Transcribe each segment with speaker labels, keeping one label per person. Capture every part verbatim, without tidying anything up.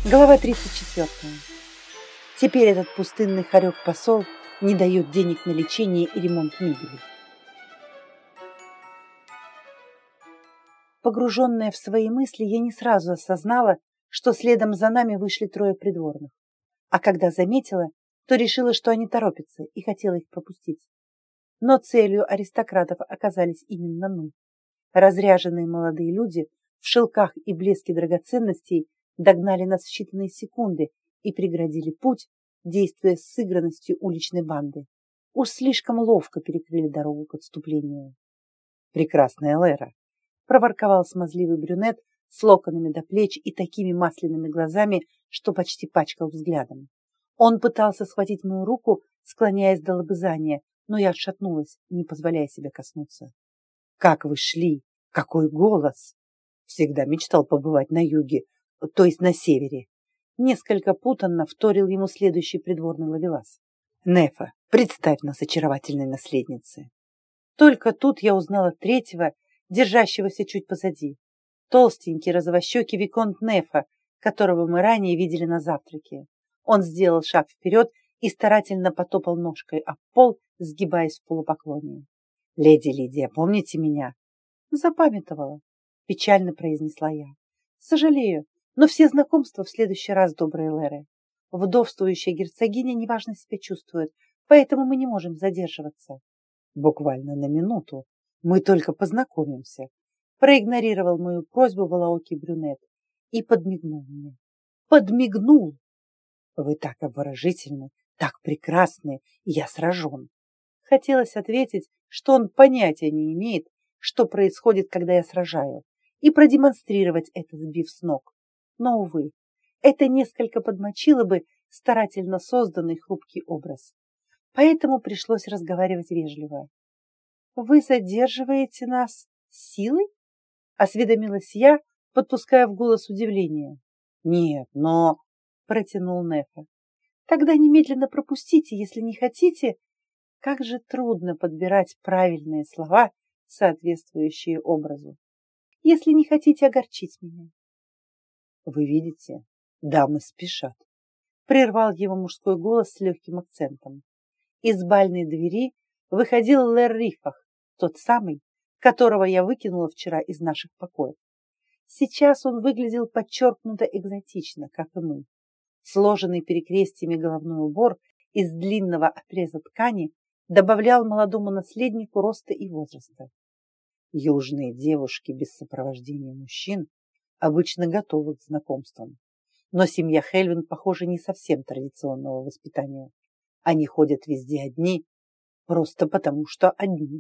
Speaker 1: Глава тридцать четвёртая. Теперь этот пустынный хорек-посол не дает денег на лечение и ремонт мебели. Погруженная в свои мысли, я не сразу осознала, что следом за нами вышли трое придворных. А когда заметила, то решила, что они торопятся, и хотела их пропустить. Но целью аристократов оказались именно мы. Разряженные молодые люди в шелках и блеске драгоценностей догнали нас в считанные секунды и преградили путь, действуя с сыгранностью уличной банды. Уж слишком ловко перекрыли дорогу к отступлению. «Прекрасная Лера!» — проворковал смазливый брюнет с локонами до плеч и такими масляными глазами, что почти пачкал взглядом. Он пытался схватить мою руку, склоняясь до лобызания, но я отшатнулась, не позволяя себе коснуться. «Как вы шли! Какой голос!» Всегда мечтал побывать на юге, то есть на севере. Несколько путанно вторил ему следующий придворный ловелас. «Нефа, представь нас очаровательной наследнице!» Только тут я узнала третьего, держащегося чуть позади. Толстенький розовощекий виконт Нефа, которого мы ранее видели на завтраке. Он сделал шаг вперед и старательно потопал ножкой об пол, сгибаясь в полупоклоне. «Леди Лидия, помните меня?» «Запамятовала», — печально произнесла я. «Сожалею, но все знакомства в следующий раз, добрые Леры. Вдовствующая герцогиня неважно себя чувствует, поэтому мы не можем задерживаться». «Буквально на минуту. Мы только познакомимся», — проигнорировал мою просьбу волоокий брюнет и подмигнул мне. Подмигнул! «Вы так обворожительны, так прекрасны, и я сражен». Хотелось ответить, что он понятия не имеет, что происходит, когда я сражаю, и продемонстрировать это, сбив с ног. Но, увы, это несколько подмочило бы старательно созданный хрупкий образ. Поэтому пришлось разговаривать вежливо. «Вы задерживаете нас силой?» — осведомилась я, подпуская в голос удивление. «Нет, но...» — протянул Нефа. «Тогда немедленно пропустите, если не хотите...» Как же трудно подбирать правильные слова, соответствующие образу. «Если не хотите огорчить меня». «Вы видите, дамы спешат», — прервал его мужской голос с легким акцентом. Из бальной двери выходил Лэр Рифах, тот самый, которого я выкинула вчера из наших покоев. Сейчас он выглядел подчеркнуто экзотично, как и мы. Сложенный перекрестиями головной убор из длинного отреза ткани добавлял молодому наследнику роста и возраста. Южные девушки без сопровождения мужчин обычно готовы к знакомствам. Но семья Хельвин, похоже, не совсем традиционного воспитания. Они ходят везде одни, просто потому что одни.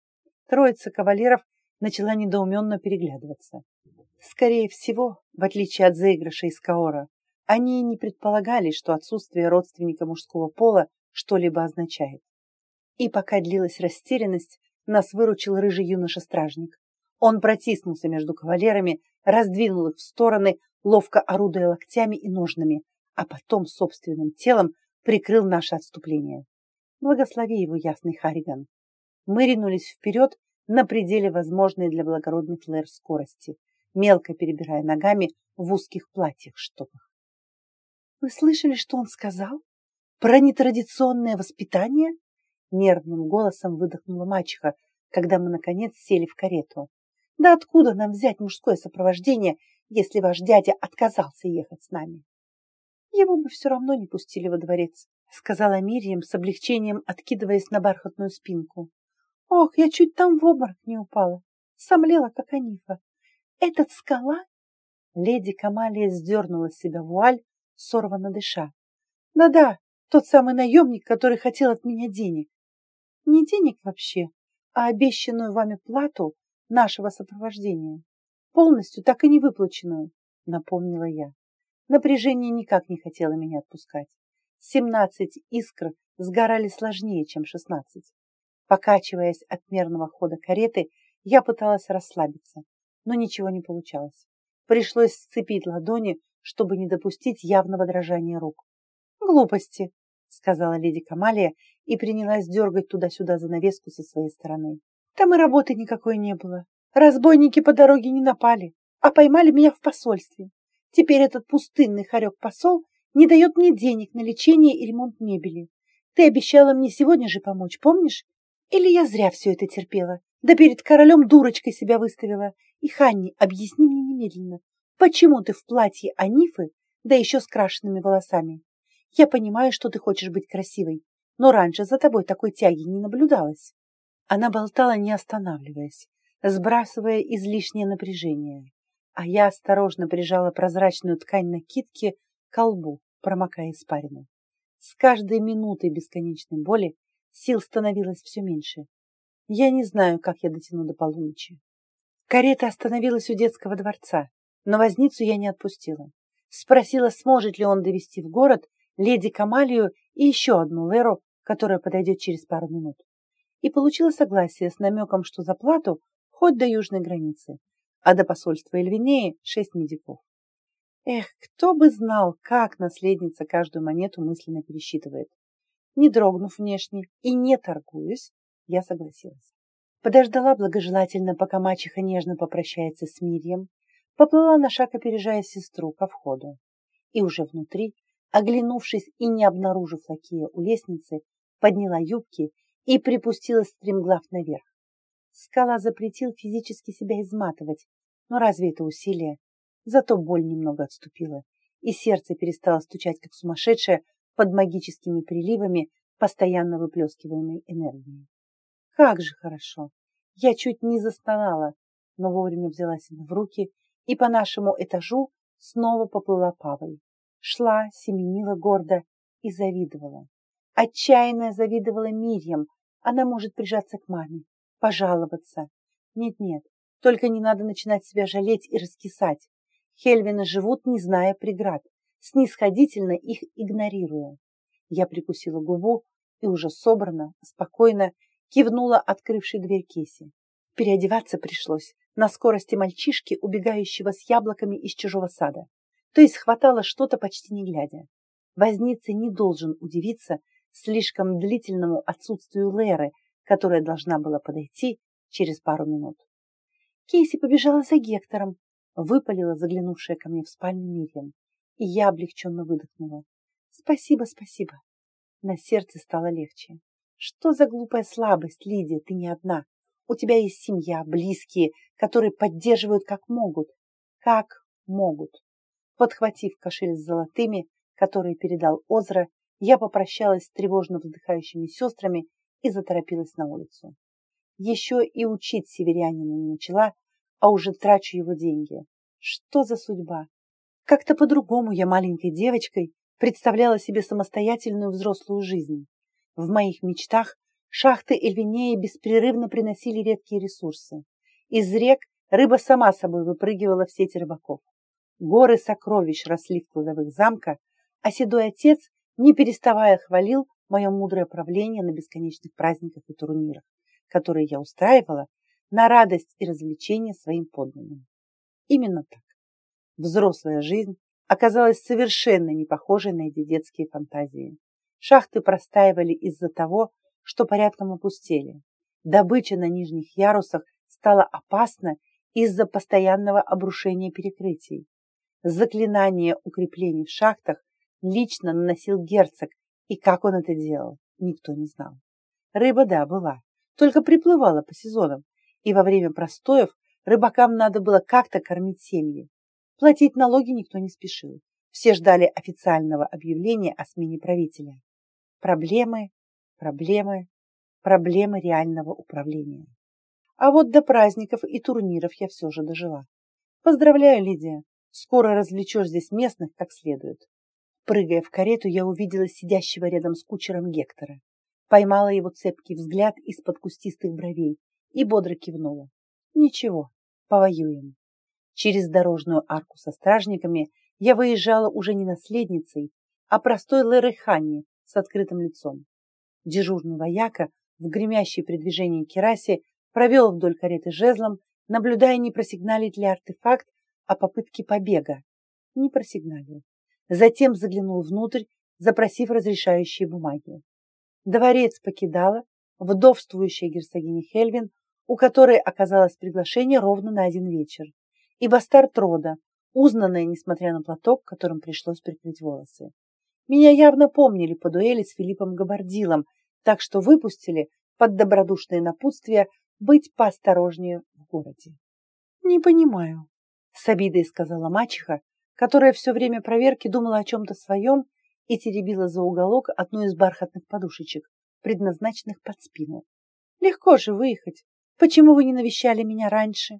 Speaker 1: Троица кавалеров начала недоуменно переглядываться. Скорее всего, в отличие от заигрыша из Каора, они не предполагали, что отсутствие родственника мужского пола что-либо означает. И пока длилась растерянность, нас выручил рыжий юноша-стражник. Он протиснулся между кавалерами, раздвинул их в стороны, ловко орудуя локтями и ножнами, а потом собственным телом прикрыл наше отступление. Благослови его, ясный Харриган. Мы ринулись вперед на пределе возможной для благородных Лэр скорости, мелко перебирая ногами в узких платьях-штопах. «Вы слышали, что он сказал? Про нетрадиционное воспитание?» Нервным голосом выдохнула мачеха, когда мы, наконец, сели в карету. «Да откуда нам взять мужское сопровождение, если ваш дядя отказался ехать с нами?» «Его бы все равно не пустили во дворец», — сказала Мирьям с облегчением, откидываясь на бархатную спинку. «Ох, я чуть там в обморок не упала, сомлела, как Анифа. Этот скала?» Леди Камалия сдернула с себя вуаль, сорванно дыша. «Да-да, тот самый наемник, который хотел от меня денег. Не денег вообще, а обещанную вами плату нашего сопровождения. Полностью так и не выплаченную», — напомнила я. Напряжение никак не хотело меня отпускать. Семнадцать искр сгорали сложнее, чем шестнадцать. Покачиваясь от мерного хода кареты, я пыталась расслабиться, но ничего не получалось. Пришлось сцепить ладони, чтобы не допустить явного дрожания рук. «Глупости», — сказала леди Камалия и принялась дергать туда-сюда занавеску со своей стороны. «Там и работы никакой не было. Разбойники по дороге не напали, а поймали меня в посольстве. Теперь этот пустынный хорек-посол не дает мне денег на лечение и ремонт мебели. Ты обещала мне сегодня же помочь, помнишь? Или я зря все это терпела? Да перед королем дурочкой себя выставила. И, Ханни, объясни мне немедленно, почему ты в платье Анифы, да еще с крашенными волосами? Я понимаю, что ты хочешь быть красивой, но раньше за тобой такой тяги не наблюдалось. Она болтала, не останавливаясь, сбрасывая излишнее напряжение, а я осторожно прижала прозрачную ткань накидки к колбу, промокая испарину. С каждой минутой бесконечной боли сил становилось все меньше. Я не знаю, как я дотяну до полуночи. Карета остановилась у детского дворца, но возницу я не отпустила. Спросила, сможет ли он довести в город леди Камалию и еще одну Леру, которая подойдет через пару минут. И получила согласие с намеком, что за плату хоть до южной границы, а до посольства Эльвинеи шесть медиков. Эх, кто бы знал, как наследница каждую монету мысленно пересчитывает. Не дрогнув внешне и не торгуясь, я согласилась. Подождала благожелательно, пока мачеха нежно попрощается с Мирьем, поплыла на шаг, опережая сестру ко входу. И уже внутри, оглянувшись и не обнаружив лакея у лестницы, подняла юбки и припустила стремглав наверх. Скала запретил физически себя изматывать, но разве это усилие? Зато боль немного отступила, и сердце перестало стучать, как сумасшедшее, под магическими приливами постоянно выплескиваемой энергии. Как же хорошо! Я чуть не застонала, но вовремя взяла себя в руки и по нашему этажу снова поплыла Павой. Шла, семенила гордо и завидовала. Отчаянно завидовала Мирьям. Она может прижаться к маме, пожаловаться. Нет-нет, только не надо начинать себя жалеть и раскисать. Хельвины живут, не зная преград, снисходительно их игнорируя. Я прикусила губу и уже собрано, спокойно кивнула открывшей дверь Кейси. Переодеваться пришлось на скорости мальчишки, убегающего с яблоками из чужого сада. То есть хватало что-то почти не глядя. Возница не должен удивиться слишком длительному отсутствию Леры, которая должна была подойти через пару минут. Кейси побежала за Гектором, выпалила заглянувшая ко мне в спальню Мирьям, и я облегченно выдохнула. Спасибо, спасибо. На сердце стало легче. Что за глупая слабость, Лидия, ты не одна. У тебя есть семья, близкие, которые поддерживают как могут. Как могут. Подхватив кошель с золотыми, который передал Озра, я попрощалась с тревожно вздыхающими сестрами и заторопилась на улицу. Еще и учить северянина не начала, а уже трачу его деньги. Что за судьба? Как-то по-другому я маленькой девочкой представляла себе самостоятельную взрослую жизнь. В моих мечтах шахты Эльвинеи беспрерывно приносили редкие ресурсы. Из рек рыба сама собой выпрыгивала в сети рыбаков. Горы сокровищ росли в кладовых замка, а седой отец, не переставая, хвалил мое мудрое правление на бесконечных праздниках и турнирах, которые я устраивала на радость и развлечение своим подданным. Именно так. Взрослая жизнь оказалась совершенно не похожей на эти детские фантазии. Шахты простаивали из-за того, что порядком опустели. Добыча на нижних ярусах стала опасна из-за постоянного обрушения перекрытий. Заклинание укреплений в шахтах лично наносил герцог, и как он это делал, никто не знал. Рыба, да, была, только приплывала по сезонам, и во время простоев рыбакам надо было как-то кормить семьи. Платить налоги никто не спешил. Все ждали официального объявления о смене правителя. Проблемы, проблемы, проблемы реального управления. А вот до праздников и турниров я все же дожила. Поздравляю, Лидия, скоро развлечешь здесь местных как следует. Прыгая в карету, я увидела сидящего рядом с кучером Гектора. Поймала его цепкий взгляд из-под кустистых бровей и бодро кивнула. Ничего, повоюем. Через дорожную арку со стражниками я выезжала уже не наследницей, а простой Лерой Ханни с открытым лицом. Дежурный вояка в гремящей при движении керасе провел вдоль кареты жезлом, наблюдая, не просигналит ли артефакт о попытке побега. Не просигналил. Затем заглянул внутрь, запросив разрешающие бумаги. Дворец покидала вдовствующая герцогиня Хельвин, у которой оказалось приглашение ровно на один вечер, и бастард рода, узнанная, несмотря на платок, которым пришлось прикрыть волосы. Меня явно помнили по дуэли с Филиппом Габардилом, так что выпустили под добродушное напутствие быть поосторожнее в городе. «Не понимаю», — с обидой сказала мачеха, которая все время проверки думала о чем-то своем и теребила за уголок одну из бархатных подушечек, предназначенных под спину. «Легко же выехать. Почему вы не навещали меня раньше?»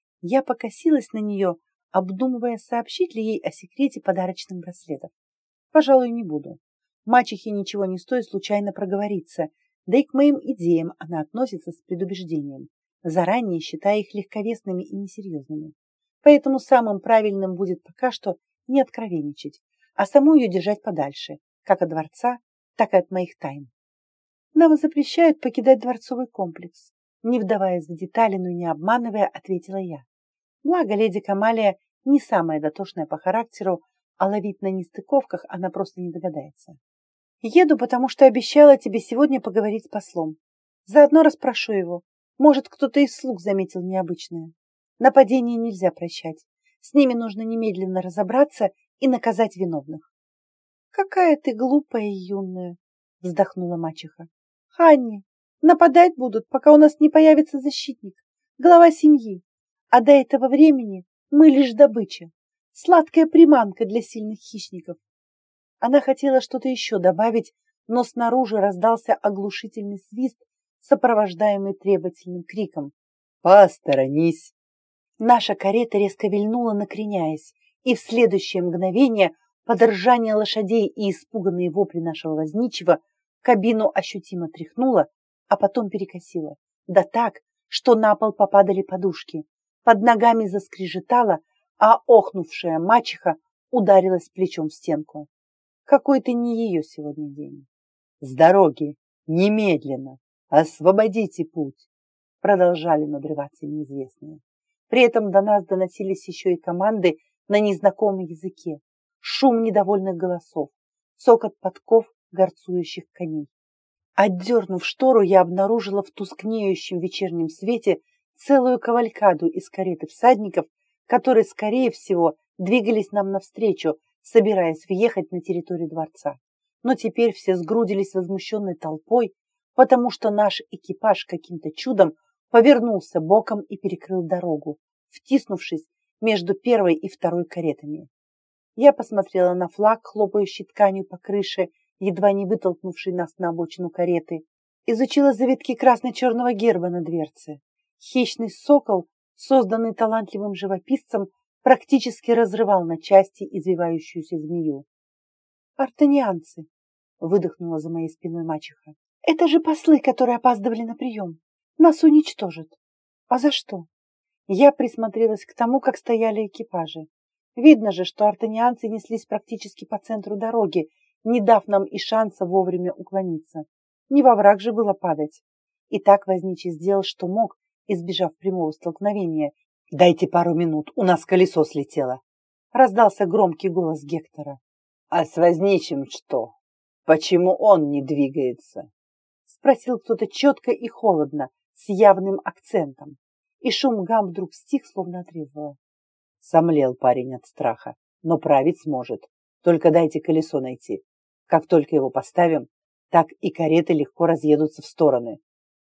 Speaker 1: Я покосилась на нее, обдумывая, сообщить ли ей о секрете подарочных браслетов. Пожалуй, не буду. Мачехе ничего не стоит случайно проговориться, да и к моим идеям она относится с предубеждением, заранее считая их легковесными и несерьезными. Поэтому самым правильным будет пока что не откровенничать, а саму ее держать подальше, как от дворца, так и от моих тайн. Нам запрещают покидать дворцовый комплекс. Не вдаваясь в детали, но не обманывая, ответила я. Благо, леди Камалия не самая дотошная по характеру, а ловить на нестыковках она просто не догадается. Еду, потому что обещала тебе сегодня поговорить с послом. Заодно расспрошу его. Может, кто-то из слуг заметил необычное. Нападение нельзя прощать. С ними нужно немедленно разобраться и наказать виновных. Какая ты глупая и юная, вздохнула мачеха. Ханни, нападать будут, пока у нас не появится защитник, глава семьи. А до этого времени мы лишь добыча, сладкая приманка для сильных хищников. Она хотела что-то еще добавить, но снаружи раздался оглушительный свист, сопровождаемый требовательным криком. «Посторонись!» Наша карета резко вильнула, накреняясь, и в следующее мгновение под ржание лошадей и испуганные вопли нашего возничего кабину ощутимо тряхнуло, а потом перекосило. Да так, что на пол попадали подушки. Под ногами заскрежетало, а охнувшая мачеха ударилась плечом в стенку. Какой-то не ее сегодня день. «С дороги! Немедленно! Освободите путь!» Продолжали надрываться неизвестные. При этом до нас доносились еще и команды на незнакомом языке, шум недовольных голосов, цокот подков горцующих коней. Отдернув штору, я обнаружила в тускнеющем вечернем свете целую кавалькаду из кареты всадников, которые, скорее всего, двигались нам навстречу, собираясь въехать на территорию дворца. Но теперь все сгрудились возмущенной толпой, потому что наш экипаж каким-то чудом повернулся боком и перекрыл дорогу, втиснувшись между первой и второй каретами. Я посмотрела на флаг, хлопающий тканью по крыше, едва не вытолкнувший нас на обочину кареты, изучила завитки красно-черного герба на дверце. Хищный сокол, созданный талантливым живописцем, практически разрывал на части извивающуюся змею. «Артанианцы!» — выдохнула за моей спиной мачеха. «Это же послы, которые опаздывали на прием. Нас уничтожат. А за что?» Я присмотрелась к тому, как стояли экипажи. Видно же, что артанианцы неслись практически по центру дороги, не дав нам и шанса вовремя уклониться. Не во враг же было падать. И так возничий сделал, что мог, избежав прямого столкновения. «Дайте пару минут, у нас колесо слетело!» Раздался громкий голос Гектора. «А с возничим что? Почему он не двигается?» Спросил кто-то четко и холодно, с явным акцентом. И шум гам вдруг стих, словно отрезало. Сомлел парень от страха, но править сможет. Только дайте колесо найти. Как только его поставим, так и кареты легко разъедутся в стороны.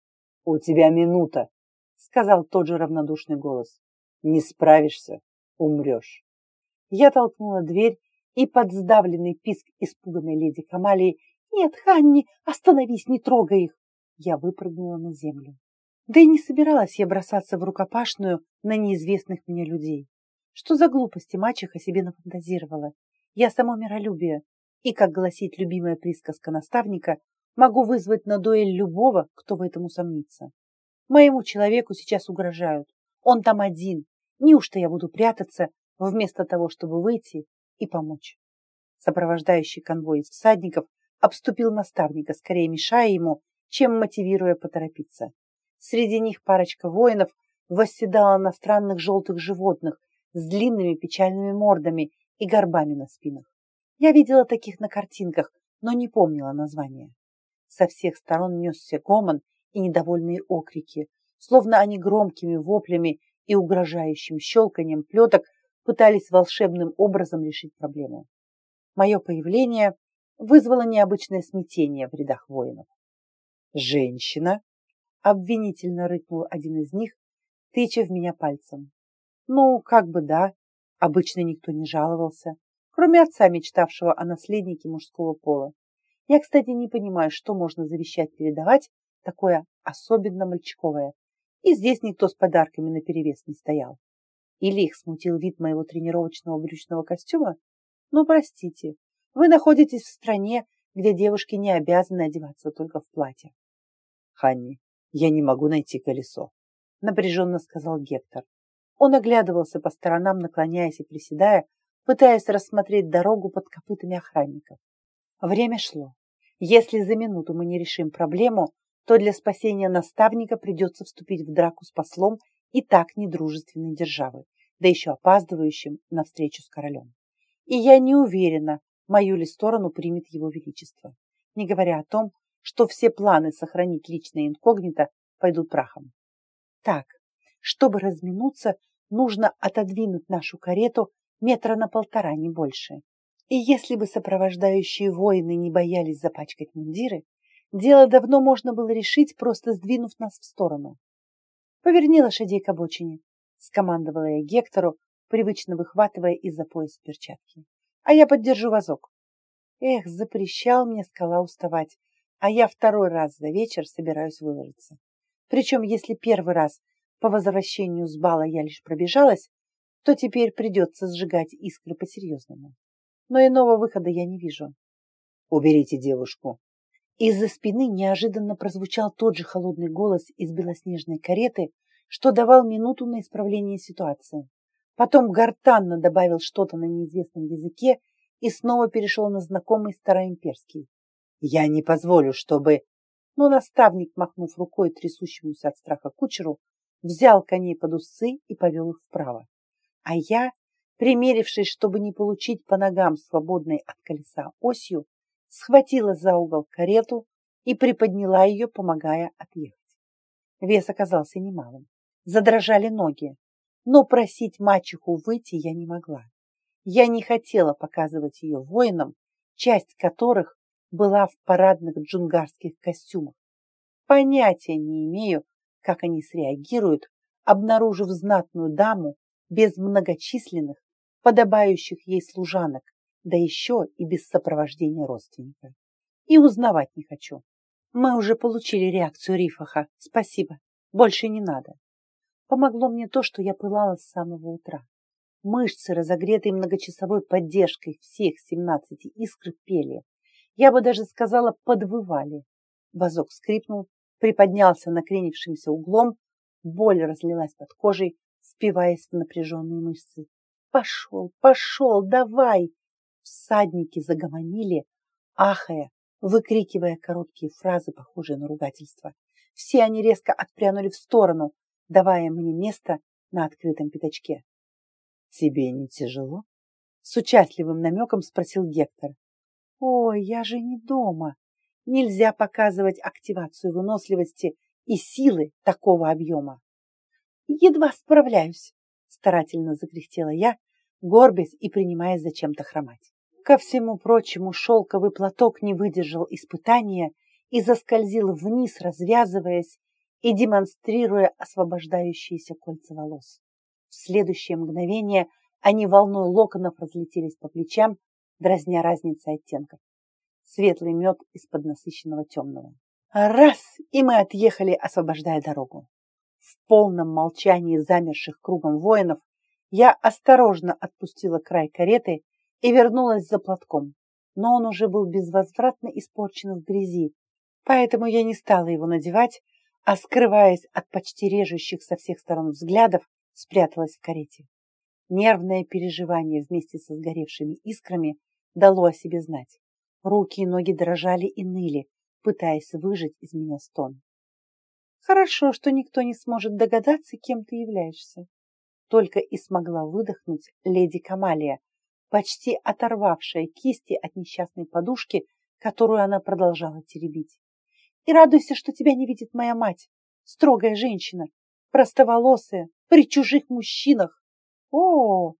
Speaker 1: — У тебя минута, — сказал тот же равнодушный голос. — Не справишься — умрешь. Я толкнула дверь, и под сдавленный писк испуганной леди Камалии «Нет, Ханни, остановись, не трогай их!» я выпрыгнула на землю. Да и не собиралась я бросаться в рукопашную на неизвестных мне людей. Что за глупости мачеха себе нафантазировала? Я само миролюбие, и, как гласит любимая присказка наставника, могу вызвать на дуэль любого, кто в этом усомнится. Моему человеку сейчас угрожают. Он там один. Неужто я буду прятаться, вместо того, чтобы выйти и помочь? Сопровождающий конвой из всадников обступил наставника, скорее мешая ему, чем мотивируя поторопиться. Среди них парочка воинов восседала на странных желтых животных с длинными печальными мордами и горбами на спинах. Я видела таких на картинках, но не помнила названия. Со всех сторон несся гомон и недовольные окрики, словно они громкими воплями и угрожающим щелканием плеток пытались волшебным образом решить проблему. Мое появление вызвало необычное смятение в рядах воинов. «Женщина!» — обвинительно рыкнул один из них, тыча в меня пальцем. Ну, как бы да, обычно никто не жаловался, кроме отца, мечтавшего о наследнике мужского пола. Я, кстати, не понимаю, что можно завещать-передавать такое особенно мальчиковое. И здесь никто с подарками наперевес не стоял. Или их смутил вид моего тренировочного брючного костюма? Ну, простите, вы находитесь в стране, где девушки не обязаны одеваться только в платье. Ханни, я не могу найти колесо, напряженно сказал Гектор. Он оглядывался по сторонам, наклоняясь и приседая, пытаясь рассмотреть дорогу под копытами охранников. Время шло. Если за минуту мы не решим проблему, то для спасения наставника придется вступить в драку с послом и так недружественной державы, да еще опаздывающим на встречу с королем. И я не уверена, мою ли сторону примет его величество, не говоря о том, что все планы сохранить личное инкогнито пойдут прахом. Так, чтобы разминуться, нужно отодвинуть нашу карету метра на полтора, не больше. И если бы сопровождающие воины не боялись запачкать мундиры, дело давно можно было решить, просто сдвинув нас в сторону. «Поверни лошадей к обочине», — скомандовала я Гектору, привычно выхватывая из-за пояса перчатки. «А я поддержу вазок». Эх, запрещал мне Скала уставать, а я второй раз за вечер собираюсь выложиться. Причем, если первый раз по возвращению с бала я лишь пробежалась, то теперь придется сжигать искры по-серьезному. Но иного выхода я не вижу. «Уберите девушку!» Из-за спины неожиданно прозвучал тот же холодный голос из белоснежной кареты, что давал минуту на исправление ситуации. Потом гортанно добавил что-то на неизвестном языке и снова перешел на знакомый староимперский. «Я не позволю, чтобы...» Но наставник, махнув рукой трясущемуся от страха кучеру, взял коней под усы и повел их вправо. А я, примерившись, чтобы не получить по ногам свободной от колеса осью, схватила за угол карету и приподняла ее, помогая отъехать. Вес оказался немалым. Задрожали ноги, но просить мачеху выйти я не могла. Я не хотела показывать ее воинам, часть которых была в парадных джунгарских костюмах. Понятия не имею, как они среагируют, обнаружив знатную даму без многочисленных, подобающих ей служанок, да еще и без сопровождения родственника. И узнавать не хочу. Мы уже получили реакцию Рифаха. Спасибо. Больше не надо. Помогло мне то, что я пылала с самого утра. Мышцы, разогретые многочасовой поддержкой всех семнадцати искр, пели. Я бы даже сказала, подвывали. Вазок скрипнул, приподнялся накренившимся углом, боль разлилась под кожей, впиваясь в напряженные мышцы. «Пошел, пошел, давай!» Всадники загомонили, ахая, выкрикивая короткие фразы, похожие на ругательство. Все они резко отпрянули в сторону, давая мне место на открытом пятачке. «Тебе не тяжело?» С участливым намеком спросил Гектор. «Ой, я же не дома. Нельзя показывать активацию выносливости и силы такого объема». «Едва справляюсь», — старательно закряхтела я, горбясь и принимаясь зачем-то хромать. Ко всему прочему, шелковый платок не выдержал испытания и заскользил вниз, развязываясь и демонстрируя освобождающиеся кольца волос. В следующее мгновение они волной локонов разлетелись по плечам, дразня разницей оттенков. Светлый мед из-под насыщенного темного. Раз, и мы отъехали, освобождая дорогу. В полном молчании замерших кругом воинов я осторожно отпустила край кареты и вернулась за платком, но он уже был безвозвратно испорчен в грязи, поэтому я не стала его надевать, а, скрываясь от почти режущих со всех сторон взглядов, спряталась в карете. Нервное переживание вместе со сгоревшими искрами дало о себе знать. Руки и ноги дрожали и ныли, пытаясь выжать из меня стон. «Хорошо, что никто не сможет догадаться, кем ты являешься», только и смогла выдохнуть леди Камалия, почти оторвавшая кисти от несчастной подушки, которую она продолжала теребить. «И радуйся, что тебя не видит моя мать, строгая женщина, простоволосая, при чужих мужчинах». «О,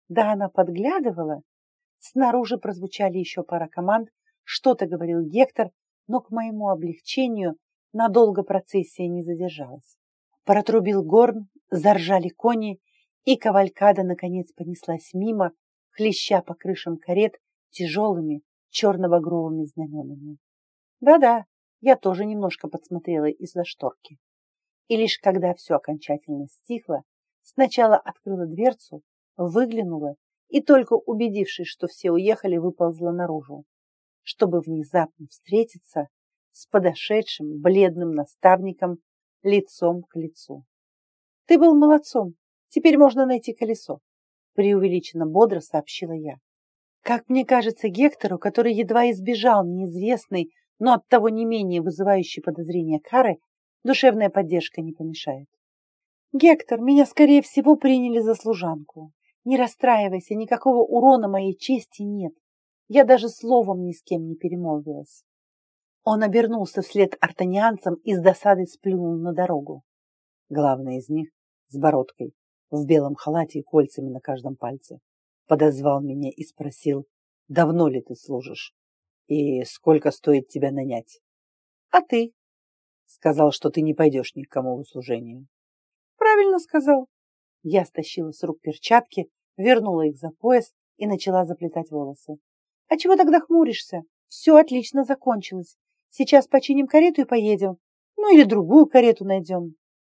Speaker 1: Да она подглядывала. Снаружи прозвучали еще пара команд, что-то говорил Гектор, но к моему облегчению надолго процессия не задержалась. Протрубил горн, заржали кони, и кавалькада наконец понеслась мимо, хлеща по крышам карет тяжелыми черно-багровыми знаменами. Да-да, я тоже немножко подсмотрела из-за шторки. И лишь когда все окончательно стихло, сначала открыла дверцу, выглянула и только убедившись, что все уехали, выползла наружу, чтобы внезапно встретиться с подошедшим бледным наставником лицом к лицу. «Ты был молодцом, теперь можно найти колесо», преувеличенно бодро сообщила я. Как мне кажется, Гектору, который едва избежал неизвестной, но оттого не менее вызывающей подозрения кары, душевная поддержка не помешает. «Гектор, меня, скорее всего, приняли за служанку. Не расстраивайся, никакого урона моей чести нет. Я даже словом ни с кем не перемолвилась». Он обернулся вслед артанианцам и с досадой сплюнул на дорогу. Главный из них, с бородкой, в белом халате и кольцами на каждом пальце, подозвал меня и спросил, давно ли ты служишь и сколько стоит тебя нанять. «А ты?» Сказал, что ты не пойдешь ни к кому в услужение. «Правильно сказал». Я стащила с рук перчатки, вернула их за пояс и начала заплетать волосы. «А чего тогда хмуришься? Все отлично закончилось. Сейчас починим карету и поедем. Ну или другую карету найдем».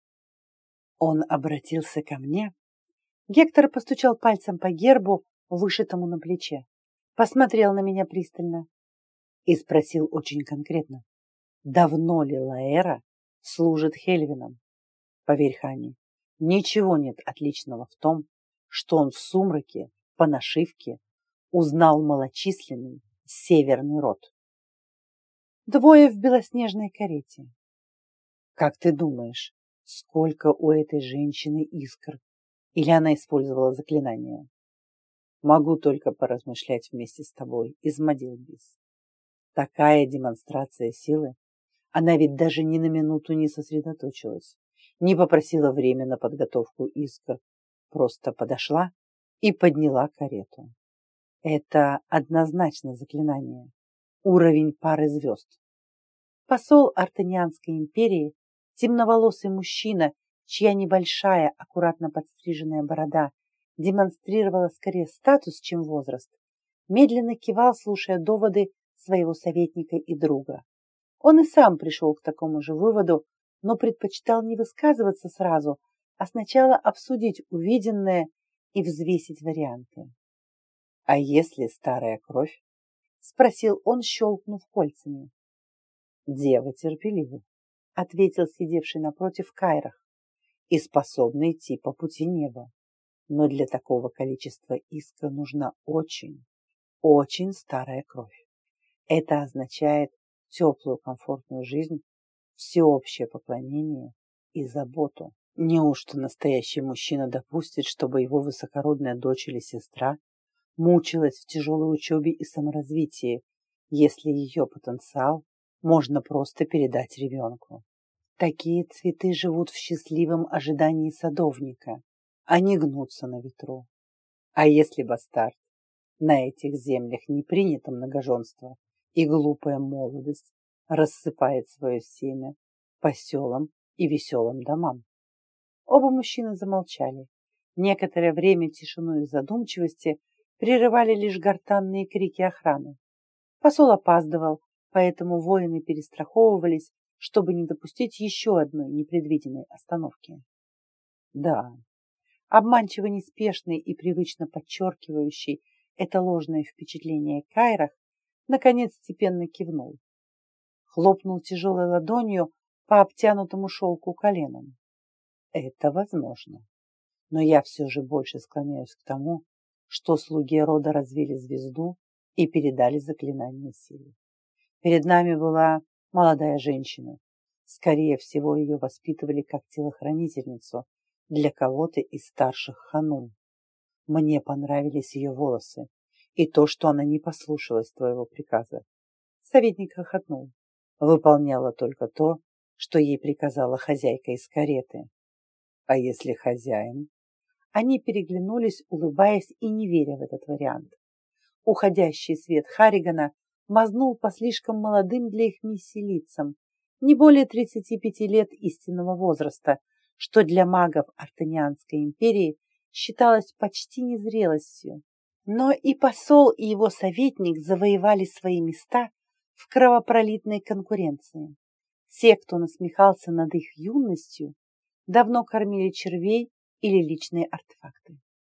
Speaker 1: Он обратился ко мне. Гектор постучал пальцем по гербу, вышитому на плече. Посмотрел на меня пристально и спросил очень конкретно. Давно ли Лаэра служит Хельвинам? Поверь, Хани, ничего нет отличного в том, что он в сумраке, по нашивке, узнал малочисленный северный род. Двое в белоснежной карете. Как ты думаешь, сколько у этой женщины искр? Или она использовала заклинание? Могу только поразмышлять вместе с тобой, Измадилбис. Такая демонстрация силы. Она ведь даже ни на минуту не сосредоточилась, не попросила время на подготовку искр, просто подошла и подняла карету. Это однозначно заклинание. Уровень пары звезд. Посол Артанианской империи, темноволосый мужчина, чья небольшая, аккуратно подстриженная борода демонстрировала скорее статус, чем возраст, медленно кивал, слушая доводы своего советника и друга. Он и сам пришел к такому же выводу, но предпочитал не высказываться сразу, а сначала обсудить увиденное и взвесить варианты. «А если старая кровь?» — спросил он, щелкнув кольцами. «Дева терпелива», — ответил сидевший напротив Кайрах, «и способна идти по пути неба. Но для такого количества искр нужна очень, очень старая кровь. Это означает теплую, комфортную жизнь, всеобщее поклонение и заботу. Неужто настоящий мужчина допустит, чтобы его высокородная дочь или сестра мучилась в тяжелой учебе и саморазвитии, если ее потенциал можно просто передать ребенку? Такие цветы живут в счастливом ожидании садовника, они гнутся на ветру. А если бастард? На этих землях не принято многоженство, и глупая молодость рассыпает свое семя по селам и веселым домам. Оба мужчины замолчали. Некоторое время тишину и задумчивости прерывали лишь гортанные крики охраны. Посол опаздывал, поэтому воины перестраховывались, чтобы не допустить еще одной непредвиденной остановки. Да, обманчиво неспешный и привычно подчеркивающий это ложное впечатление Кайрах наконец степенно кивнул. Хлопнул тяжелой ладонью по обтянутому шелку коленом. Это возможно. Но я все же больше склоняюсь к тому, что слуги рода развили звезду и передали заклинание силы. Перед нами была молодая женщина. Скорее всего, ее воспитывали как телохранительницу для кого-то из старших ханум. Мне понравились ее волосы и то, что она не послушалась твоего приказа. Советник хохотнул. Выполняла только то, что ей приказала хозяйка из кареты. А если хозяин? Они переглянулись, улыбаясь и не веря в этот вариант. Уходящий свет Харригана мазнул по слишком молодым для их миссии лицам, не более тридцати пяти лет истинного возраста, что для магов Артанианской империи считалось почти незрелостью. Но и посол, и его советник завоевали свои места в кровопролитной конкуренции. Те, кто насмехался над их юностью, давно кормили червей или личные артефакты.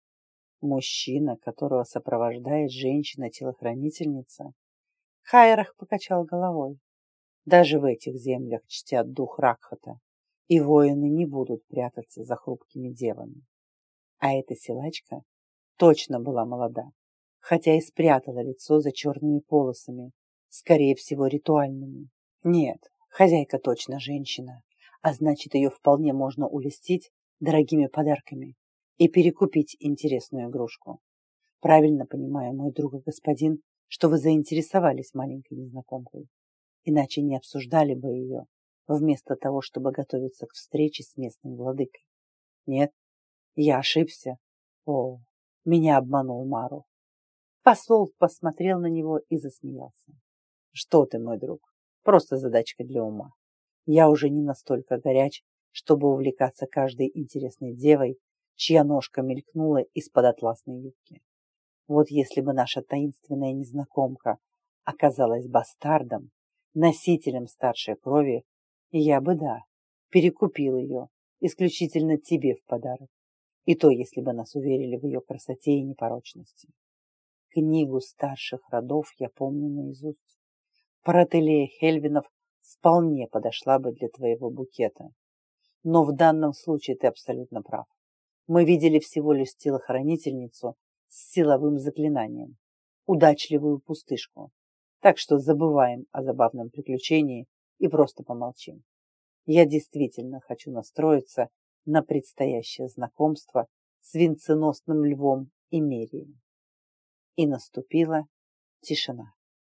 Speaker 1: Мужчина, которого сопровождает женщина-телохранительница, Хайрах покачал головой. Даже в этих землях чтят дух Ракхата, и воины не будут прятаться за хрупкими девами. А эта силачка точно была молода, хотя и спрятала лицо за черными полосами, скорее всего, ритуальными. Нет, хозяйка точно женщина, а значит, ее вполне можно улестить дорогими подарками и перекупить интересную игрушку. Правильно понимаю, мой друг и господин, что вы заинтересовались маленькой незнакомкой, иначе не обсуждали бы ее, вместо того, чтобы готовиться к встрече с местным владыкой. Нет, я ошибся. О, меня обманул Мару. Посол посмотрел на него и засмеялся. Что ты, мой друг, просто задачка для ума. Я уже не настолько горяч, чтобы увлекаться каждой интересной девой, чья ножка мелькнула из-под атласной юбки. Вот если бы наша таинственная незнакомка оказалась бастардом, носителем старшей крови, я бы, да, перекупил ее исключительно тебе в подарок. И то, если бы нас уверили в ее красоте и непорочности. Книгу старших родов я помню наизусть. Парателея Хельвинов вполне подошла бы для твоего букета. Но в данном случае ты абсолютно прав. Мы видели всего лишь телохранительницу с силовым заклинанием, удачливую пустышку. Так что забываем о забавном приключении и просто помолчим. Я действительно хочу настроиться на предстоящее знакомство с венценосным львом Имерии. И наступила тишина.